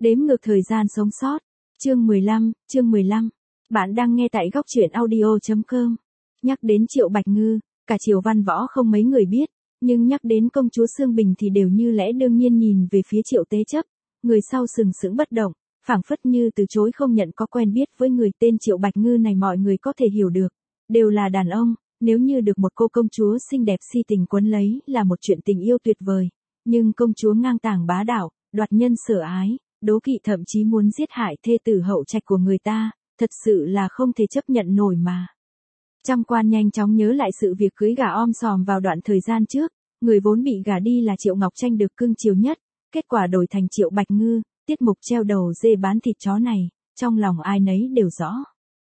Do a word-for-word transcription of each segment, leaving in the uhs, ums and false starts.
Đếm ngược thời gian sống sót. Chương mười lăm, chương mười lăm. Bạn đang nghe tại góc truyện audio chấm com. Nhắc đến Triệu Bạch Ngư, cả Triều Văn Võ không mấy người biết, nhưng nhắc đến công chúa Sương Bình thì đều như lẽ đương nhiên nhìn về phía Triệu Tế Chấp, người sau sừng sững bất động, phảng phất như từ chối không nhận có quen biết với người tên Triệu Bạch Ngư này. Mọi người có thể hiểu được, đều là đàn ông, nếu như được một cô công chúa xinh đẹp si tình quấn lấy là một chuyện tình yêu tuyệt vời, nhưng công chúa ngang tàng bá đạo, đoạt nhân sở ái, đố kỵ thậm chí muốn giết hại thê tử hậu trạch của người ta, thật sự là không thể chấp nhận nổi mà. Trăm quan nhanh chóng nhớ lại sự việc cưới gả om sòm vào đoạn thời gian trước, người vốn bị gả đi là Triệu Ngọc Tranh được cưng chiều nhất, kết quả đổi thành Triệu Bạch Ngư, tiết mục treo đầu dê bán thịt chó này, trong lòng ai nấy đều rõ.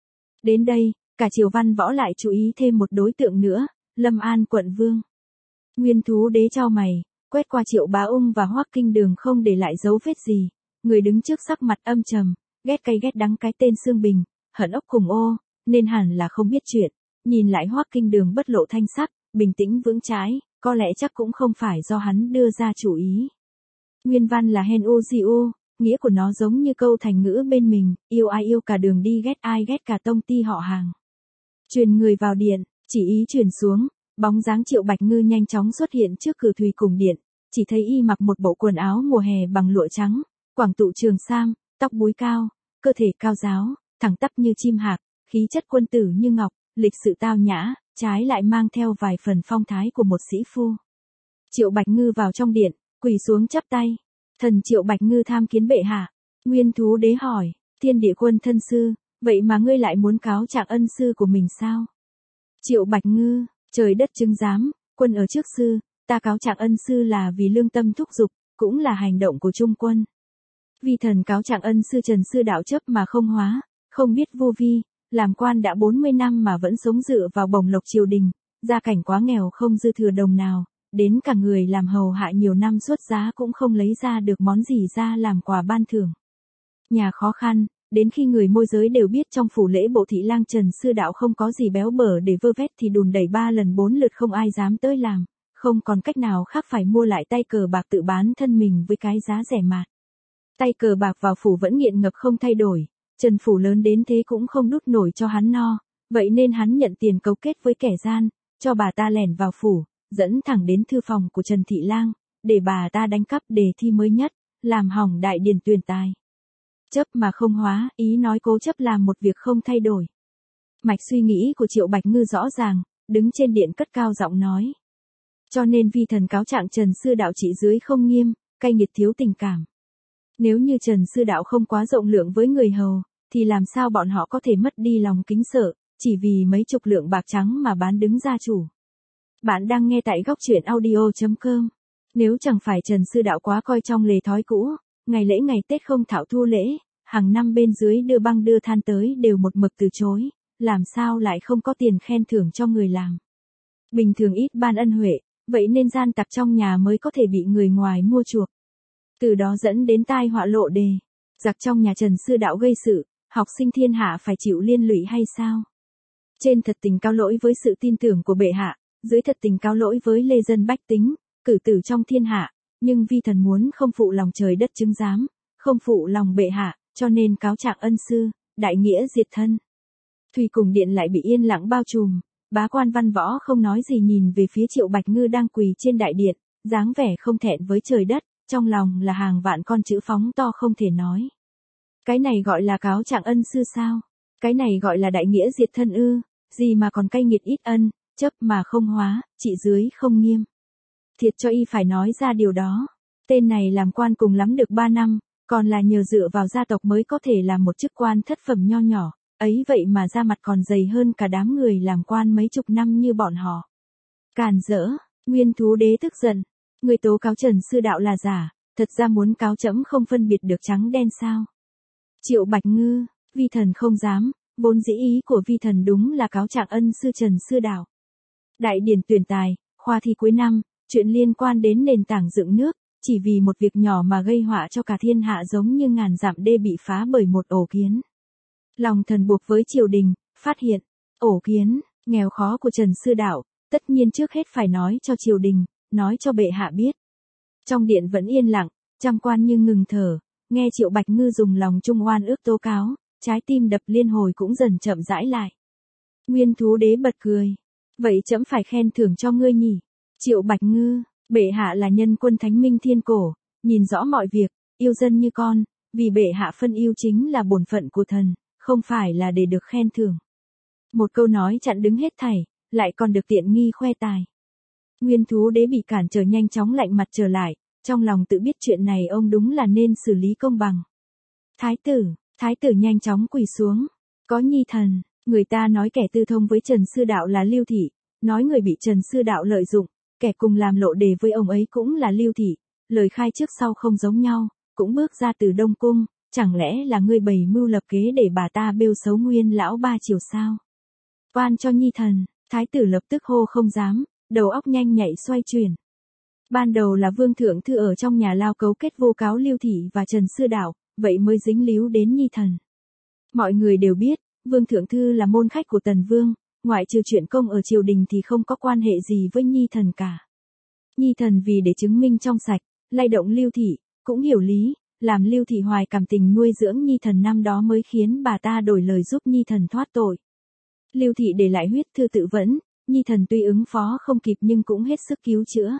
Đến đây, cả Triều Văn Võ lại chú ý thêm một đối tượng nữa, Lâm An quận vương. Nguyên Thú Đế chau mày, quét qua Triệu Bá Ung và Hoắc Kinh Đường không để lại dấu vết gì, người đứng trước sắc mặt âm trầm, ghét cay ghét đắng cái tên Sương Bình, hận ốc cùng ô, nên hẳn là không biết chuyện. Nhìn lại Hoắc Kinh Đường bất lộ thanh sắc, bình tĩnh vững chãi, có lẽ chắc cũng không phải do hắn đưa ra chủ ý. Nguyên văn là hen u di u, nghĩa của nó giống như câu thành ngữ bên mình, yêu ai yêu cả đường đi, ghét ai ghét cả tông ty họ hàng. Truyền người vào điện, chỉ ý truyền xuống, bóng dáng Triệu Bạch Ngư nhanh chóng xuất hiện trước cửa thủy cùng điện, chỉ thấy y mặc một bộ quần áo mùa hè bằng lụa trắng, quảng tụ trường sam, tóc búi cao, cơ thể cao ráo, thẳng tắp như chim hạc, khí chất quân tử như ngọc, lịch sự tao nhã, trái lại mang theo vài phần phong thái của một sĩ phu. Triệu Bạch Ngư vào trong điện, quỳ xuống chắp tay. Thần Triệu Bạch Ngư tham kiến bệ hạ. Nguyên Thú Đế hỏi, Thiên Địa Quân thân sư, vậy mà ngươi lại muốn cáo trạng ân sư của mình sao? Triệu Bạch Ngư, trời đất chứng giám, quân ở trước sư, ta cáo trạng ân sư là vì lương tâm thúc giục, cũng là hành động của trung quân. Vi thần cáo trạng ân sư Trần sư đạo chấp mà không hóa, không biết vô vi, làm quan đã bốn mươi năm mà vẫn sống dựa vào bổng lộc triều đình, gia cảnh quá nghèo không dư thừa đồng nào, đến cả người làm hầu hạ nhiều năm xuất giá cũng không lấy ra được món gì ra làm quà ban thưởng. Nhà khó khăn, đến khi người môi giới đều biết trong phủ lễ bộ thị lang Trần sư đạo không có gì béo bở để vơ vét thì đùn đẩy ba lần bốn lượt không ai dám tới làm, không còn cách nào khác phải mua lại tay cờ bạc tự bán thân mình với cái giá rẻ mạt. Tay cờ bạc vào phủ vẫn nghiện ngập không thay đổi, Trần phủ lớn đến thế cũng không đút nổi cho hắn no, vậy nên hắn nhận tiền cấu kết với kẻ gian, cho bà ta lẻn vào phủ, dẫn thẳng đến thư phòng của Trần thị lang, để bà ta đánh cắp đề thi mới nhất, làm hỏng đại điển tuyển tài. Chấp mà không hóa, ý nói cố chấp làm một việc không thay đổi. Mạch suy nghĩ của Triệu Bạch Ngư rõ ràng, đứng trên điện cất cao giọng nói. Cho nên vi thần cáo trạng Trần sư đạo trị dưới không nghiêm, cay nghiệt thiếu tình cảm. Nếu như Trần sư đạo không quá rộng lượng với người hầu, thì làm sao bọn họ có thể mất đi lòng kính sợ, chỉ vì mấy chục lượng bạc trắng mà bán đứng gia chủ. Bạn đang nghe tại góc truyện audio chấm com. Nếu chẳng phải Trần sư đạo quá coi trong lề thói cũ, ngày lễ ngày Tết không thảo thu lễ, hàng năm bên dưới đưa băng đưa than tới đều một mực từ chối, làm sao lại không có tiền khen thưởng cho người làm. Bình thường ít ban ân huệ, vậy nên gian tặc trong nhà mới có thể bị người ngoài mua chuộc. Từ đó dẫn đến tai họa lộ đề. Giặc trong nhà Trần sư đạo gây sự, học sinh thiên hạ phải chịu liên lụy hay sao? Trên thật tình cáo lỗi với sự tin tưởng của bệ hạ, dưới thật tình cáo lỗi với lê dân bách tính, cử tử trong thiên hạ, nhưng vi thần muốn không phụ lòng trời đất chứng giám, không phụ lòng bệ hạ, cho nên cáo trạng ân sư, đại nghĩa diệt thân. Thùy cùng điện lại bị yên lặng bao trùm, bá quan văn võ không nói gì nhìn về phía Triệu Bạch Ngư đang quỳ trên đại điện, dáng vẻ không thẹn với trời đất, trong lòng là hàng vạn con chữ phóng to không thể nói. Cái này gọi là cáo trạng ân sư sao? Cái này gọi là đại nghĩa diệt thân ư? Gì mà còn cay nghiệt ít ân, chấp mà không hóa, trị dưới không nghiêm. Thiệt cho y phải nói ra điều đó. Tên này làm quan cùng lắm được ba năm, còn là nhờ dựa vào gia tộc mới có thể làm một chức quan thất phẩm nho nhỏ, ấy vậy mà da mặt còn dày hơn cả đám người làm quan mấy chục năm như bọn họ. Càn rỡ, Nguyên Thú Đế tức giận, người tố cáo Trần sư đạo là giả, thật ra muốn cáo trẫm không phân biệt được trắng đen sao? Triệu Bạch Ngư, vi thần không dám, vốn dĩ ý của vi thần đúng là cáo trạng ân sư Trần sư đạo. Đại điển tuyển tài, khoa thi cuối năm, chuyện liên quan đến nền tảng dựng nước, chỉ vì một việc nhỏ mà gây họa cho cả thiên hạ giống như ngàn dặm đê bị phá bởi một ổ kiến. Lòng thần buộc với triều đình, phát hiện, ổ kiến, nghèo khó của Trần sư đạo, tất nhiên trước hết phải nói cho triều đình, nói cho bệ hạ biết. Trong điện vẫn yên lặng, trăm quan như ngừng thở, Nghe Triệu Bạch Ngư dùng lòng trung oan ước tố cáo, trái tim đập liên hồi cũng dần chậm rãi lại. Nguyên Thú Đế bật cười. Vậy trẫm phải khen thưởng cho ngươi nhỉ? Triệu Bạch Ngư, bệ hạ là nhân quân thánh minh thiên cổ, nhìn rõ mọi việc, yêu dân như con, vì bệ hạ phân yêu chính là bổn phận của thần, không phải là để được khen thưởng. Một câu nói chặn đứng hết thảy, lại còn được tiện nghi khoe tài. Nguyên Thú Đế bị cản trở nhanh chóng lạnh mặt trở lại, trong lòng tự biết chuyện này ông đúng là nên xử lý công bằng. Thái tử, thái tử nhanh chóng quỳ xuống. Có nhi thần, người ta nói kẻ tư thông với Trần Sư Đạo là Lưu Thị, nói người bị Trần Sư Đạo lợi dụng, kẻ cùng làm lộ đề với ông ấy cũng là Lưu Thị, lời khai trước sau không giống nhau, cũng bước ra từ Đông Cung, chẳng lẽ là ngươi bày mưu lập kế để bà ta bêu xấu Nguyên lão ba triều sao? Oan cho nhi thần, thái tử lập tức hô không dám, đầu óc nhanh nhạy xoay chuyển. Ban đầu là Vương Thượng Thư ở trong nhà lao cấu kết vô cáo Lưu Thị và Trần Sư Đạo, vậy mới dính líu đến nhi thần. Mọi người đều biết, Vương Thượng Thư là môn khách của Tần Vương, ngoại trừ chuyện công ở triều đình thì không có quan hệ gì với nhi thần cả. Nhi thần vì để chứng minh trong sạch, lay động Lưu Thị, cũng hiểu lý, làm Lưu Thị hoài cảm tình nuôi dưỡng nhi thần năm đó mới khiến bà ta đổi lời giúp nhi thần thoát tội. Lưu Thị để lại huyết thư tự vẫn, nhi thần tuy ứng phó không kịp nhưng cũng hết sức cứu chữa.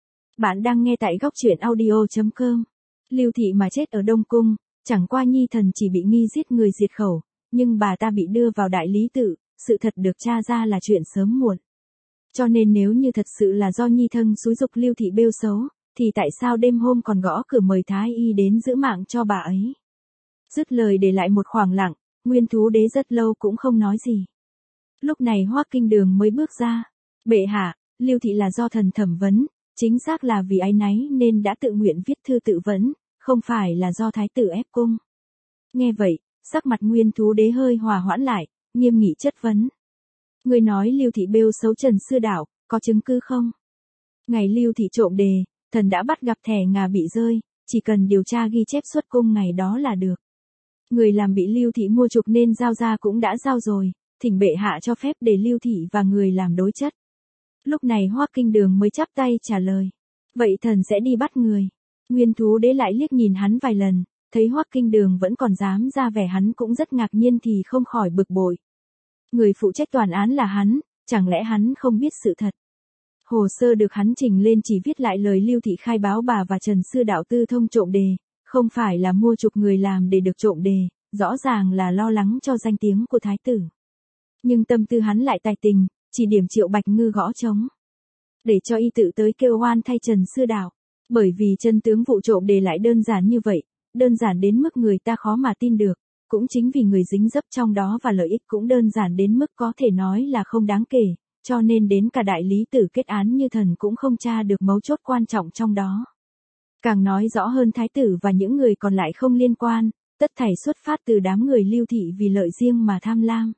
Bạn đang nghe tại góc truyện audio chấm com. Lưu Thị mà chết ở Đông Cung, chẳng qua nhi thần chỉ bị nghi giết người diệt khẩu, nhưng bà ta bị đưa vào đại lý tự, sự thật được tra ra là chuyện sớm muộn. Cho nên nếu như thật sự là do nhi thân xúi giục Lưu Thị bêu xấu, thì tại sao đêm hôm còn gõ cửa mời thái y đến giữ mạng cho bà ấy? Dứt lời để lại một khoảng lặng, Nguyên Thú Đế rất lâu cũng không nói gì. Lúc này Hoắc Kinh Đường mới bước ra. Bệ hạ, Lưu Thị là do thần thẩm vấn, chính xác là vì áy náy nên đã tự nguyện viết thư tự vấn, không phải là do thái tử ép cung. Nghe vậy, sắc mặt Nguyên Thú Đế hơi hòa hoãn lại, nghiêm nghị chất vấn. Người nói Lưu Thị bêu xấu Trần Sư Đạo, có chứng cứ không? Ngày Lưu Thị trộm đề, thần đã bắt gặp thẻ ngà bị rơi, chỉ cần điều tra ghi chép xuất cung ngày đó là được. Người làm bị Lưu Thị mua chuộc nên giao ra cũng đã giao rồi, thỉnh bệ hạ cho phép để Lưu Thị và người làm đối chất. Lúc này Hoắc Kinh Đường mới chắp tay trả lời. Vậy thần sẽ đi bắt người. Nguyên Thú Đế lại liếc nhìn hắn vài lần, thấy Hoắc Kinh Đường vẫn còn dám ra vẻ hắn cũng rất ngạc nhiên thì không khỏi bực bội. Người phụ trách toàn án là hắn, chẳng lẽ hắn không biết sự thật? Hồ sơ được hắn trình lên chỉ viết lại lời Lưu Thị khai báo bà và Trần Sư Đạo tư thông trộm đề, không phải là mua chuộc người làm để được trộm đề, rõ ràng là lo lắng cho danh tiếng của thái tử. Nhưng tâm tư hắn lại tài tình, chỉ điểm Triệu Bạch Ngư gõ trống. Để cho y tự tới kêu oan thay Trần Sư Đạo. Bởi vì chân tướng vụ trộm đề lại đơn giản như vậy, đơn giản đến mức người ta khó mà tin được, cũng chính vì người dính dấp trong đó và lợi ích cũng đơn giản đến mức có thể nói là không đáng kể, cho nên đến cả đại lý tử kết án như thần cũng không tra được mấu chốt quan trọng trong đó. Càng nói rõ hơn thái tử và những người còn lại không liên quan, tất thảy xuất phát từ đám người Lưu Thị vì lợi riêng mà tham lam.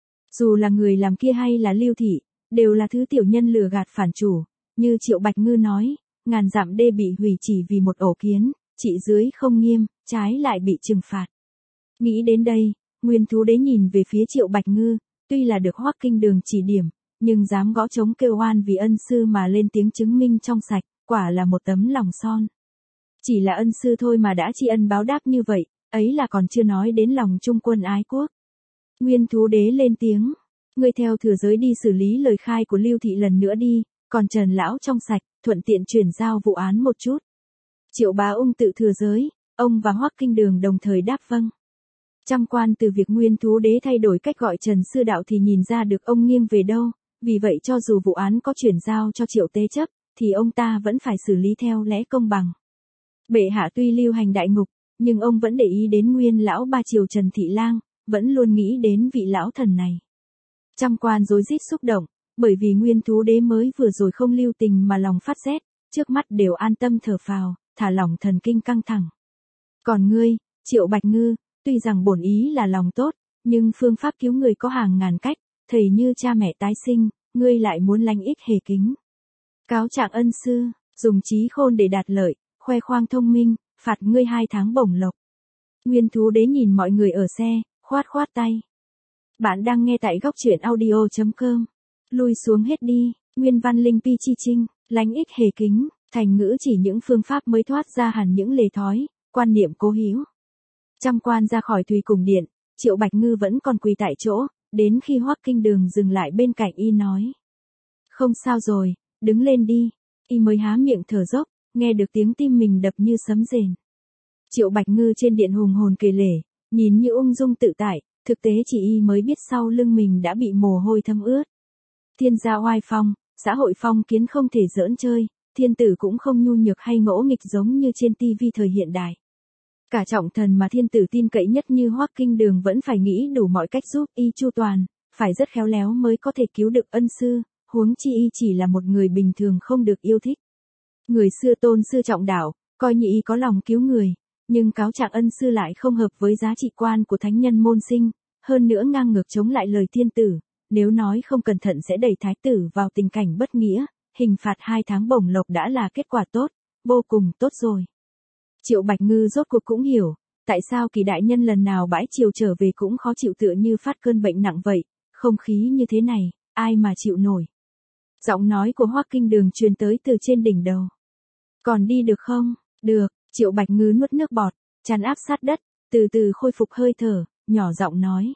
Dù là người làm kia hay là Lưu Thị, đều là thứ tiểu nhân lừa gạt phản chủ, như Triệu Bạch Ngư nói, ngàn dặm đê bị hủy chỉ vì một ổ kiến, trị dưới không nghiêm, trái lại bị trừng phạt. Nghĩ đến đây, Nguyên Thú Đế nhìn về phía Triệu Bạch Ngư, tuy là được Hoắc Kinh Đường chỉ điểm, nhưng dám gõ trống kêu oan vì ân sư mà lên tiếng chứng minh trong sạch, quả là một tấm lòng son. Chỉ là ân sư thôi mà đã tri ân báo đáp như vậy, ấy là còn chưa nói đến lòng trung quân ái quốc. Nguyên Thú Đế lên tiếng, ngươi theo thừa giới đi xử lý lời khai của Lưu Thị lần nữa đi, còn Trần lão trong sạch, thuận tiện chuyển giao vụ án một chút. Triệu Bá Ung tự thừa giới, ông và Hoắc Kinh Đường đồng thời đáp vâng. Trăm quan từ việc Nguyên Thú Đế thay đổi cách gọi Trần Sư Đạo thì nhìn ra được ông nghiêng về đâu, vì vậy cho dù vụ án có chuyển giao cho Triệu Tế chấp, thì ông ta vẫn phải xử lý theo lẽ công bằng. Bệ hạ tuy lưu hành đại ngục, nhưng ông vẫn để ý đến Nguyên lão ba triều Trần Thị Lang, vẫn luôn nghĩ đến vị lão thần này. Trăm quan rối rít xúc động, bởi vì Nguyên Thú Đế mới vừa rồi không lưu tình mà lòng phát rét, trước mắt đều an tâm thở phào, thả lỏng thần kinh căng thẳng. Còn ngươi, Triệu Bạch Ngư, tuy rằng bổn ý là lòng tốt, nhưng phương pháp cứu người có hàng ngàn cách, thầy như cha mẹ tái sinh, ngươi lại muốn lánh ích hề kính. Cáo trạng ân sư, dùng trí khôn để đạt lợi, khoe khoang thông minh, phạt ngươi hai tháng bổng lộc. Nguyên Thú Đế nhìn mọi người ở xe, khoát khoát tay. Bạn đang nghe tại góc truyện audio chấm com. Lui xuống hết đi, nguyên văn linh pi chi trinh, lánh ích hề kính, thành ngữ chỉ những phương pháp mới thoát ra hẳn những lề thói, quan niệm cố hữu. Trăm quan ra khỏi Thùy Cùng Điện, Triệu Bạch Ngư vẫn còn quỳ tại chỗ, đến khi Hoắc Kinh Đường dừng lại bên cạnh y nói. Không sao rồi, đứng lên đi, y mới há miệng thở dốc, nghe được tiếng tim mình đập như sấm rền. Triệu Bạch Ngư trên điện hùng hồn kể lể, nhìn như ung dung tự tại, thực tế chỉ y mới biết sau lưng mình đã bị mồ hôi thấm ướt. Thiên gia oai phong, xã hội phong kiến không thể giỡn chơi, thiên tử cũng không nhu nhược hay ngỗ nghịch giống như trên tivi thời hiện đại. Cả trọng thần mà thiên tử tin cậy nhất như Hoắc Kinh Đường vẫn phải nghĩ đủ mọi cách giúp y chu toàn, phải rất khéo léo mới có thể cứu được ân sư, huống chi y chỉ là một người bình thường không được yêu thích. Người xưa tôn sư trọng đạo, coi như y có lòng cứu người, nhưng cáo trạng ân sư lại không hợp với giá trị quan của thánh nhân môn sinh, hơn nữa ngang ngược chống lại lời thiên tử, nếu nói không cẩn thận sẽ đẩy thái tử vào tình cảnh bất nghĩa, hình phạt hai tháng bổng lộc đã là kết quả tốt, vô cùng tốt rồi. Triệu Bạch Ngư rốt cuộc cũng hiểu, tại sao Kỳ đại nhân lần nào bãi triều trở về cũng khó chịu tựa như phát cơn bệnh nặng vậy, không khí như thế này, ai mà chịu nổi. Giọng nói của Hoắc Kinh Đường truyền tới từ trên đỉnh đầu. Còn đi được không? Được, Triệu Bạch Ngư nuốt nước bọt, chán áp sát đất, từ từ khôi phục hơi thở, nhỏ giọng nói.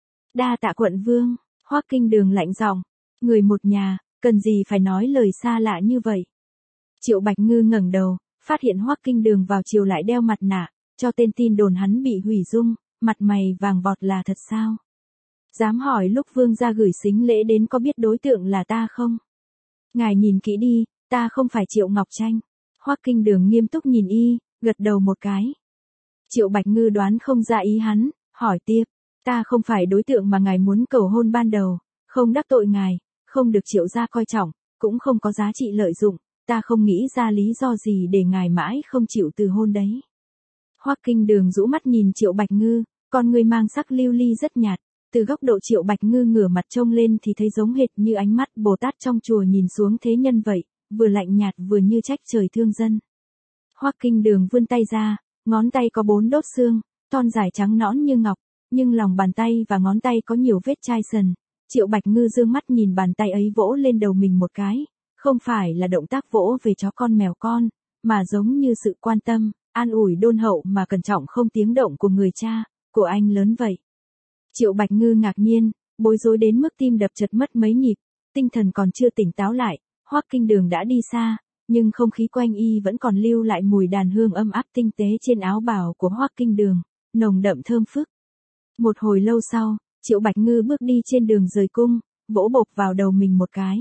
Đa tạ quận vương. Hoắc Kinh Đường lạnh giọng, người một nhà, cần gì phải nói lời xa lạ như vậy. Triệu Bạch Ngư ngẩng đầu, phát hiện Hoắc Kinh Đường vào chiều lại đeo mặt nạ, cho tên tin đồn hắn bị hủy dung, mặt mày vàng vọt là thật sao? Dám hỏi lúc vương gia gửi sính lễ đến có biết đối tượng là ta không? Ngài nhìn kỹ đi, ta không phải Triệu Ngọc Tranh. Hoắc Kinh Đường nghiêm túc nhìn y, gật đầu một cái. Triệu Bạch Ngư đoán không ra ý hắn, hỏi tiếp. Ta không phải đối tượng mà ngài muốn cầu hôn ban đầu, không đắc tội ngài, không được Triệu gia coi trọng, cũng không có giá trị lợi dụng, ta không nghĩ ra lý do gì để ngài mãi không chịu từ hôn đấy. Hoắc Kinh Đường rũ mắt nhìn Triệu Bạch Ngư, con người mang sắc lưu ly rất nhạt, từ góc độ Triệu Bạch Ngư ngửa mặt trông lên thì thấy giống hệt như ánh mắt Bồ Tát trong chùa nhìn xuống thế nhân vậy, vừa lạnh nhạt vừa như trách trời thương dân. Hoắc Kinh Đường vươn tay ra, ngón tay có bốn đốt xương, thon dài trắng nõn như ngọc, nhưng lòng bàn tay và ngón tay có nhiều vết chai sần. Triệu Bạch Ngư dương mắt nhìn bàn tay ấy vỗ lên đầu mình một cái, không phải là động tác vỗ về chó con mèo con, mà giống như sự quan tâm, an ủi đôn hậu mà cẩn trọng không tiếng động của người cha, của anh lớn vậy. Triệu Bạch Ngư ngạc nhiên, bối rối đến mức tim đập chật mất mấy nhịp, tinh thần còn chưa tỉnh táo lại, Hoắc Kinh Đường đã đi xa, nhưng không khí quanh y vẫn còn lưu lại mùi đàn hương âm áp tinh tế trên áo bào của Hoắc Kinh Đường, nồng đậm thơm phức. Một hồi lâu sau, Triệu Bạch Ngư bước đi trên đường rời cung, vỗ bộp vào đầu mình một cái.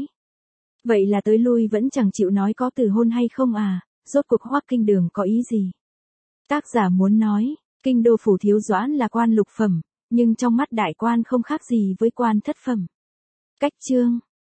Vậy là tới lui vẫn chẳng chịu nói có từ hôn hay không à, rốt cuộc Hoắc Kinh Đường có ý gì? Tác giả muốn nói, kinh đô phủ thiếu doãn là quan lục phẩm, nhưng trong mắt đại quan không khác gì với quan thất phẩm. Cách chương